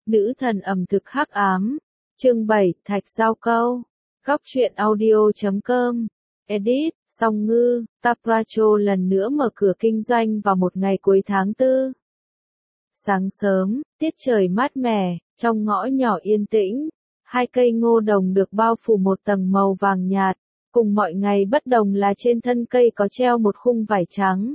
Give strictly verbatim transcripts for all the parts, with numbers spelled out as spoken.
Nữ thần ẩm thực hắc ám. Chương bảy, Thạch Giao Câu. Góc truyện audio chấm com. Edit, Song Ngư, Capracho lần nữa mở cửa kinh doanh vào một ngày cuối tháng tư. Sáng sớm, tiết trời mát mẻ, trong ngõ nhỏ yên tĩnh, hai cây ngô đồng được bao phủ một tầng màu vàng nhạt, cùng mọi ngày bất đồng là trên thân cây có treo một khung vải trắng.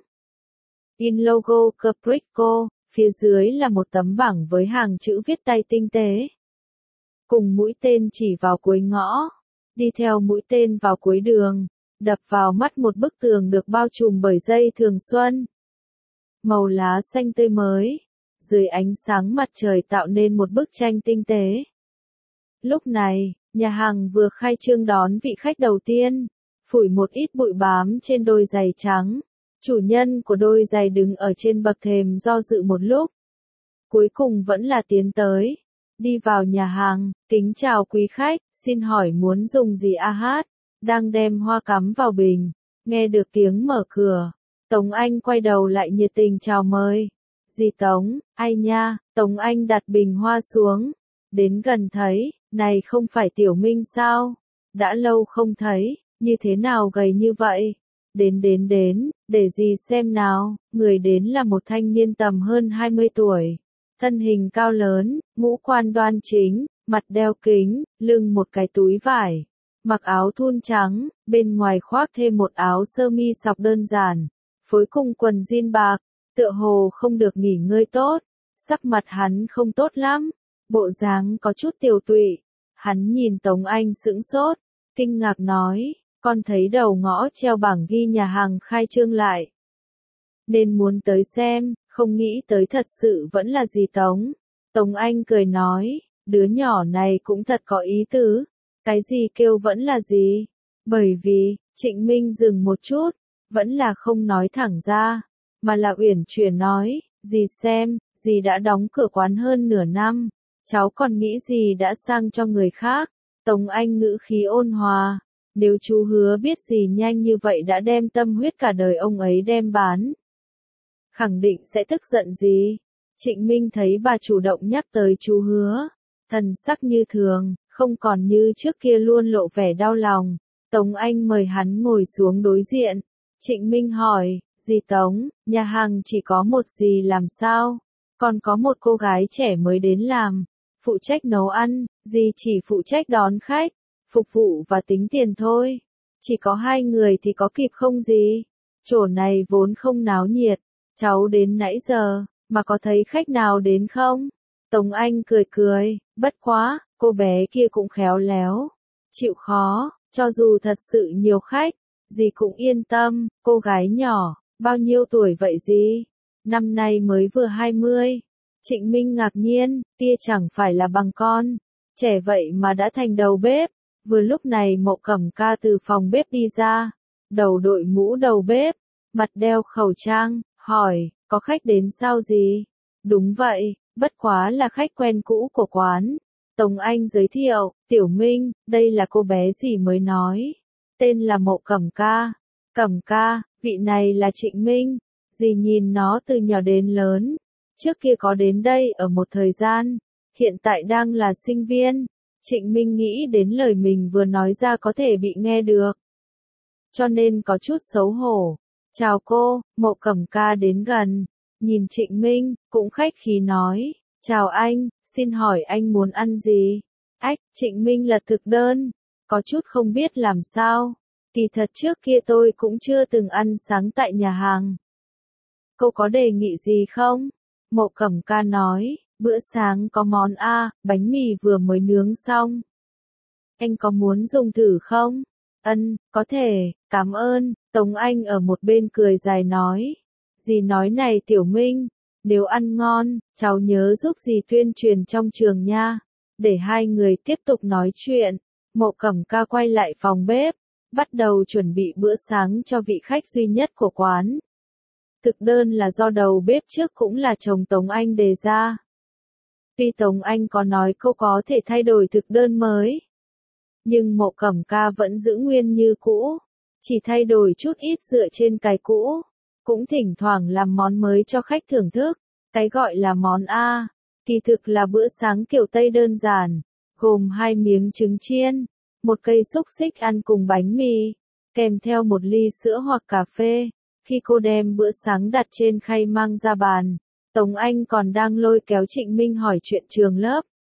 In logo Caprico, phía dưới là một tấm bảng với hàng chữ viết tay tinh tế. Cùng mũi tên chỉ vào cuối ngõ, đi theo mũi tên vào cuối đường, đập vào mắt một bức tường được bao trùm bởi dây thường xuân. Màu lá xanh tươi mới, dưới ánh sáng mặt trời tạo nên một bức tranh tinh tế. Lúc này, nhà hàng vừa khai trương đón vị khách đầu tiên, phủi một ít bụi bám trên đôi giày trắng. Chủ nhân của đôi giày đứng ở trên bậc thềm do dự một lúc. Cuối cùng vẫn là tiến tới. Đi vào nhà hàng, kính chào quý khách, xin hỏi muốn dùng gì a hát, đang đem hoa cắm vào bình. Nghe được tiếng mở cửa, Tống Anh quay đầu lại nhiệt tình chào mời. Dì Tống, ai nha, Tống Anh đặt bình hoa xuống. Đến gần thấy, này không phải Tiểu Minh sao? Đã lâu không thấy, như thế nào gầy như vậy? Đến đến đến, để dì xem nào, người đến là một thanh niên tầm hơn hai mươi tuổi. Thân hình cao lớn, ngũ quan đoan chính, mặt đeo kính, lưng một cái túi vải. Mặc áo thun trắng, bên ngoài khoác thêm một áo sơ mi sọc đơn giản. Phối cùng quần jean bạc, tựa hồ không được nghỉ ngơi tốt. Sắc mặt hắn không tốt lắm, bộ dáng có chút tiều tụy. Hắn nhìn Tống Anh sững sốt, kinh ngạc nói. Con thấy đầu ngõ treo bảng ghi nhà hàng khai trương lại. Nên muốn tới xem, không nghĩ tới thật sự vẫn là dì Tống. Tống Anh cười nói, đứa nhỏ này cũng thật có ý tứ. Cái gì kêu vẫn là gì? Bởi vì, Trịnh Minh dừng một chút, vẫn là không nói thẳng ra, mà là uyển chuyển nói, dì xem, dì đã đóng cửa quán hơn nửa năm. Cháu còn nghĩ gì đã sang cho người khác. Tống Anh ngữ khí ôn hòa. Nếu chú hứa biết gì nhanh như vậy đã đem tâm huyết cả đời ông ấy đem bán, khẳng định sẽ tức giận gì. Trịnh Minh thấy bà chủ động nhắc tới chú hứa, thần sắc như thường, không còn như trước kia luôn lộ vẻ đau lòng. Tống Anh mời hắn ngồi xuống đối diện. Trịnh Minh hỏi, dì Tống, nhà hàng chỉ có một dì làm sao? Còn có một cô gái trẻ mới đến làm, phụ trách nấu ăn, dì chỉ phụ trách đón khách, phục vụ và tính tiền thôi. Chỉ có hai người thì có kịp không gì? Chỗ này vốn không náo nhiệt. Cháu đến nãy giờ, mà có thấy khách nào đến không? Tống Anh cười cười, bất quá, cô bé kia cũng khéo léo. Chịu khó, cho dù thật sự nhiều khách, dì cũng yên tâm. Cô gái nhỏ, bao nhiêu tuổi vậy dì? Năm nay mới vừa hai mươi. Trịnh Minh ngạc nhiên, tia chẳng phải là bằng con. Trẻ vậy mà đã thành đầu bếp. Vừa lúc này Mộ Cẩm Ca từ phòng bếp đi ra, đầu đội mũ đầu bếp, mặt đeo khẩu trang, hỏi, có khách đến sao gì? Đúng vậy, bất quá là khách quen cũ của quán. Tống Anh giới thiệu, Tiểu Minh, đây là cô bé dì mới nói. Tên là Mộ Cẩm Ca. Cẩm Ca, vị này là Trịnh Minh. Dì nhìn nó từ nhỏ đến lớn. Trước kia có đến đây ở một thời gian, hiện tại đang là sinh viên. Trịnh Minh nghĩ đến lời mình vừa nói ra có thể bị nghe được, cho nên có chút xấu hổ. Chào cô. Mộ Cẩm Ca đến gần, nhìn Trịnh Minh, cũng khách khí nói, chào anh, xin hỏi anh muốn ăn gì? Ách, Trịnh Minh lật thực đơn, có chút không biết làm sao. Kỳ thật trước kia tôi cũng chưa từng ăn sáng tại nhà hàng. Cô có đề nghị gì không? Mộ Cẩm Ca nói. Bữa sáng có món A, bánh mì vừa mới nướng xong. Anh có muốn dùng thử không? Ân, có thể, cảm ơn. Tống Anh ở một bên cười dài nói. Dì nói này Tiểu Minh, nếu ăn ngon, cháu nhớ giúp dì tuyên truyền trong trường nha. Để hai người tiếp tục nói chuyện. Mộ Cẩm Ca quay lại phòng bếp, bắt đầu chuẩn bị bữa sáng cho vị khách duy nhất của quán. Thực đơn là do đầu bếp trước cũng là chồng Tống Anh đề ra. Tuy Tống Anh có nói cô có thể thay đổi thực đơn mới, nhưng Mộ Cẩm Ca vẫn giữ nguyên như cũ, chỉ thay đổi chút ít dựa trên cái cũ, cũng thỉnh thoảng làm món mới cho khách thưởng thức. Cái gọi là món A, Kỳ thực là bữa sáng kiểu Tây đơn giản, gồm hai miếng trứng chiên, một cây xúc xích ăn cùng bánh mì, kèm theo một ly sữa hoặc cà phê. Khi cô đem bữa sáng đặt trên khay mang ra bàn, Tống Anh còn đang lôi kéo Trịnh Minh hỏi chuyện trường lớp.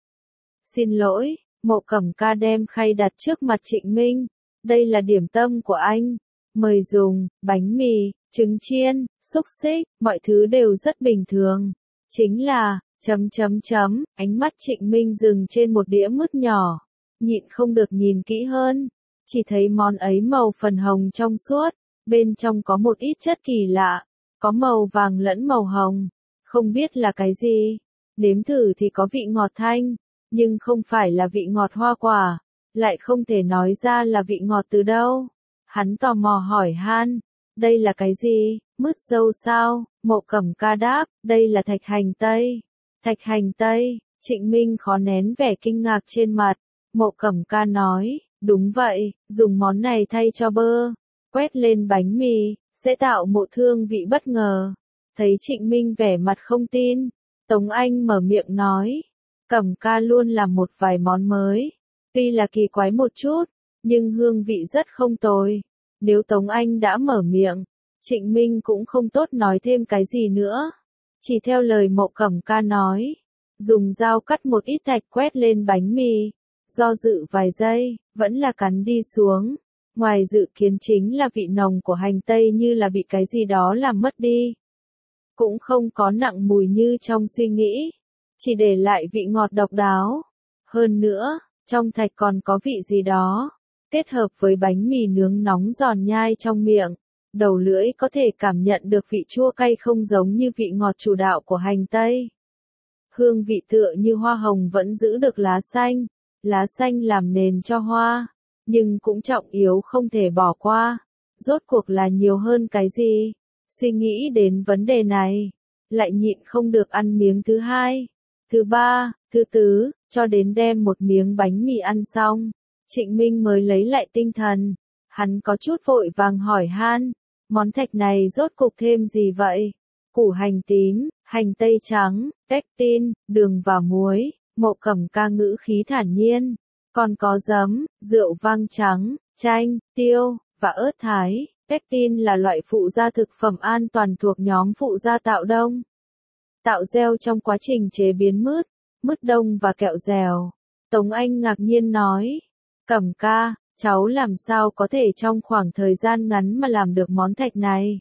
Xin lỗi, Mộ Cẩm Ca đem khay đặt trước mặt Trịnh Minh. Đây là điểm tâm của anh. Mời dùng, bánh mì, trứng chiên, xúc xích, mọi thứ đều rất bình thường. Chính là, chấm chấm chấm, ánh mắt Trịnh Minh dừng trên một đĩa mứt nhỏ. Nhịn không được nhìn kỹ hơn. Chỉ thấy món ấy màu phần hồng trong suốt, bên trong có một ít chất kỳ lạ, có màu vàng lẫn màu hồng. Không biết là cái gì. Nếm thử thì có vị ngọt thanh, nhưng không phải là vị ngọt hoa quả, lại không thể nói ra là vị ngọt từ đâu. Hắn tò mò hỏi han, đây là cái gì, mứt dâu sao? Mộ Cẩm Ca đáp, đây là thạch hành tây. Thạch hành tây, Trịnh Minh khó nén vẻ kinh ngạc trên mặt. Mộ Cẩm Ca nói, đúng vậy, dùng món này thay cho bơ, quét lên bánh mì, sẽ tạo một hương vị bất ngờ. Thấy Trịnh Minh vẻ mặt không tin, Tống Anh mở miệng nói, Cẩm Ca luôn làm một vài món mới, tuy là kỳ quái một chút, nhưng hương vị rất không tồi. Nếu Tống Anh đã mở miệng, Trịnh Minh cũng không tốt nói thêm cái gì nữa. Chỉ theo lời Mộ Cẩm Ca nói, dùng dao cắt một ít thạch quét lên bánh mì, do dự vài giây, vẫn là cắn đi xuống. Ngoài dự kiến chính là vị nồng của hành tây như là bị cái gì đó làm mất đi. Cũng không có nặng mùi như trong suy nghĩ, chỉ để lại vị ngọt độc đáo. Hơn nữa, trong thạch còn có vị gì đó, kết hợp với bánh mì nướng nóng giòn nhai trong miệng, đầu lưỡi có thể cảm nhận được vị chua cay không giống như vị ngọt chủ đạo của hành tây. Hương vị tựa như hoa hồng vẫn giữ được lá xanh, lá xanh làm nền cho hoa, nhưng cũng trọng yếu không thể bỏ qua. Rốt cuộc là nhiều hơn cái gì? Suy nghĩ đến vấn đề này, lại nhịn không được ăn miếng thứ hai, thứ ba, thứ tứ, cho đến đem một miếng bánh mì ăn xong. Trịnh Minh mới lấy lại tinh thần, hắn có chút vội vàng hỏi han, món thạch này rốt cục thêm gì vậy? Củ hành tím, hành tây trắng, pectin, đường và muối. Mộ Cẩm Ca ngữ khí thản nhiên, còn có giấm, rượu vang trắng, chanh, tiêu, và ớt thái. Pectin là loại phụ gia thực phẩm an toàn thuộc nhóm phụ gia tạo đông, tạo gel trong quá trình chế biến mứt, mứt đông và kẹo dẻo. Tống Anh ngạc nhiên nói, Cẩm Ca, cháu làm sao có thể trong khoảng thời gian ngắn mà làm được món thạch này?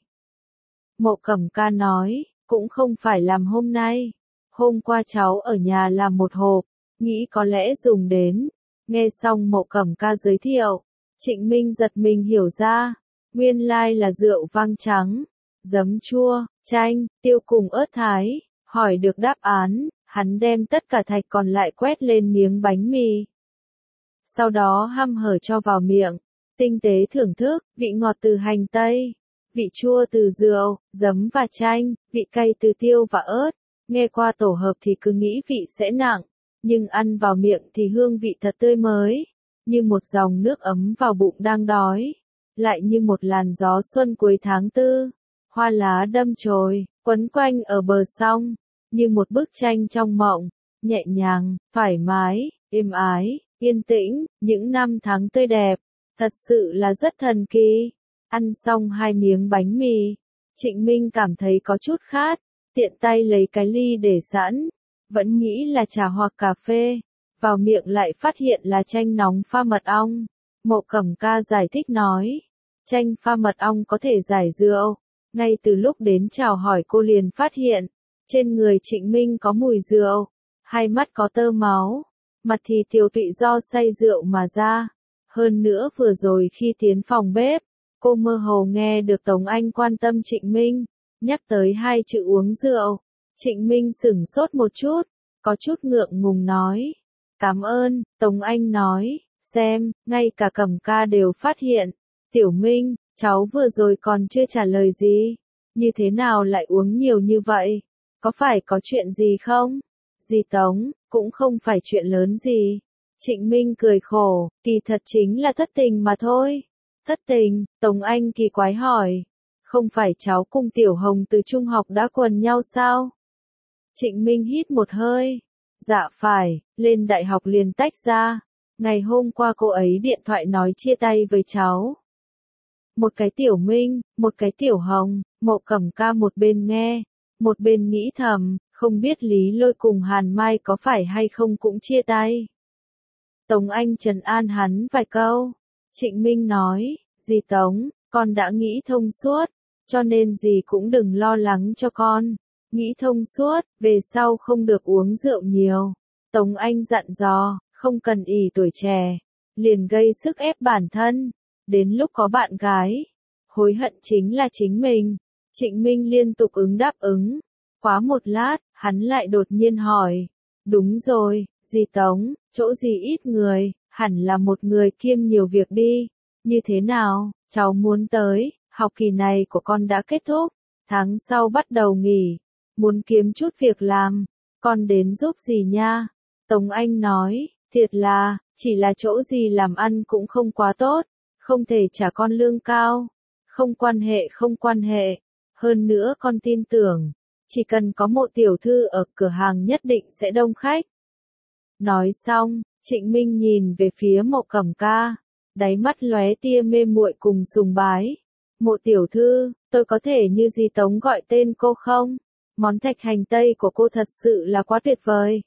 Mộ Cẩm Ca nói, cũng không phải làm hôm nay. Hôm qua cháu ở nhà làm một hộp, nghĩ có lẽ dùng đến. Nghe xong Mộ Cẩm Ca giới thiệu, Trịnh Minh giật mình hiểu ra, nguyên lai là rượu vang trắng, giấm chua, chanh, tiêu cùng ớt thái. Hỏi được đáp án, hắn đem tất cả thạch còn lại quét lên miếng bánh mì. Sau đó hăm hở cho vào miệng, tinh tế thưởng thức, vị ngọt từ hành tây, vị chua từ rượu, giấm và chanh, vị cay từ tiêu và ớt. Nghe qua tổ hợp thì cứ nghĩ vị sẽ nặng, nhưng ăn vào miệng thì hương vị thật tươi mới, như một dòng nước ấm vào bụng đang đói, lại như một làn gió xuân cuối tháng tư, hoa lá đâm chồi, quấn quanh ở bờ sông, như một bức tranh trong mộng, nhẹ nhàng, thoải mái, êm ái, yên tĩnh, những năm tháng tươi đẹp, thật sự là rất thần kỳ. Ăn xong hai miếng bánh mì, Trịnh Minh cảm thấy có chút khát, tiện tay lấy cái ly để sẵn, vẫn nghĩ là trà hoặc cà phê, vào miệng lại phát hiện là chanh nóng pha mật ong. Mộ Cẩm Ca giải thích nói, chanh pha mật ong có thể giải rượu. Ngay từ lúc đến chào hỏi cô liền phát hiện, trên người Trịnh Minh có mùi rượu, hai mắt có tơ máu, mặt thì tiều tụy do say rượu mà ra. Hơn nữa vừa rồi khi tiến phòng bếp, cô mơ hồ nghe được Tống Anh quan tâm Trịnh Minh, nhắc tới hai chữ uống rượu. Trịnh Minh sửng sốt một chút, có chút ngượng ngùng nói, cảm ơn. Tống Anh nói, xem, ngay cả Cẩm Ca đều phát hiện. Tiểu Minh, cháu vừa rồi còn chưa trả lời gì, như thế nào lại uống nhiều như vậy? Có phải có chuyện gì không? Dì Tống, cũng không phải chuyện lớn gì. Trịnh Minh cười khổ, kỳ thật chính là thất tình mà thôi. Thất tình? Tống Anh kỳ quái hỏi. Không phải cháu cùng Tiểu Hồng từ trung học đã quần nhau sao? Trịnh Minh hít một hơi, Dạ phải, lên đại học liền tách ra. Ngày hôm qua cô ấy điện thoại nói chia tay với cháu. Một cái Tiểu Minh, một cái Tiểu Hồng, Mộ Cẩm Ca một bên nghe, một bên nghĩ thầm, không biết Lý Lôi cùng Hàn Mai có phải hay không cũng chia tay. Tống Anh trấn an hắn vài câu. Trịnh Minh nói, dì Tống, con đã nghĩ thông suốt, cho nên dì cũng đừng lo lắng cho con. Nghĩ thông suốt, về sau không được uống rượu nhiều. Tống Anh dặn dò, không cần ỷ tuổi trẻ, liền gây sức ép bản thân. Đến lúc có bạn gái, hối hận chính là chính mình. Trịnh Minh liên tục ứng đáp ứng. Quá một lát, hắn lại đột nhiên hỏi. Đúng rồi, dì Tống, chỗ dì ít người, hẳn là một người kiêm nhiều việc đi. Như thế nào, cháu muốn tới, học kỳ này của con đã kết thúc, tháng sau bắt đầu nghỉ, muốn kiếm chút việc làm, con đến giúp dì nha. Tống Anh nói, thiệt là, chỉ là chỗ dì làm ăn cũng không quá tốt, không thể trả con lương cao, không quan hệ không quan hệ, hơn nữa con tin tưởng, chỉ cần có một tiểu thư ở cửa hàng nhất định sẽ đông khách. Nói xong, Trịnh Minh nhìn về phía Mộ Cẩm Ca, đáy mắt lóe tia mê muội cùng sùng bái. Mộ tiểu thư, tôi có thể như dì Tống gọi tên cô không? Món thạch hành tây của cô thật sự là quá tuyệt vời.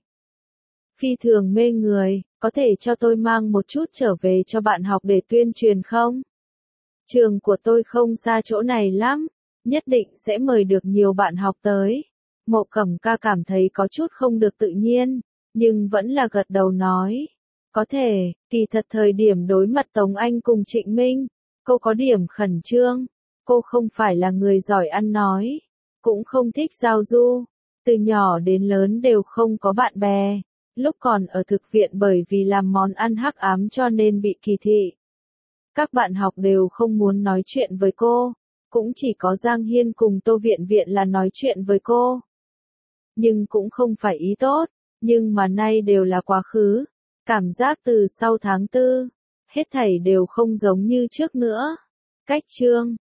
Phi thường mê người, có thể cho tôi mang một chút trở về cho bạn học để tuyên truyền không? Trường của tôi không xa chỗ này lắm, nhất định sẽ mời được nhiều bạn học tới. Mộ Cẩm Ca cảm thấy có chút không được tự nhiên, nhưng vẫn là gật đầu nói. Có thể, kỳ thật thời điểm đối mặt Tống Anh cùng Trịnh Minh, cô có điểm khẩn trương. Cô không phải là người giỏi ăn nói, cũng không thích giao du, từ nhỏ đến lớn đều không có bạn bè. Lúc còn ở thực viện bởi vì làm món ăn hắc ám cho nên bị kỳ thị. Các bạn học đều không muốn nói chuyện với cô, cũng chỉ có Giang Hiên cùng Tô Viện Viện là nói chuyện với cô. Nhưng cũng không phải ý tốt, nhưng mà nay đều là quá khứ. Cảm giác từ sau tháng tư, hết thảy đều không giống như trước nữa. Cách chương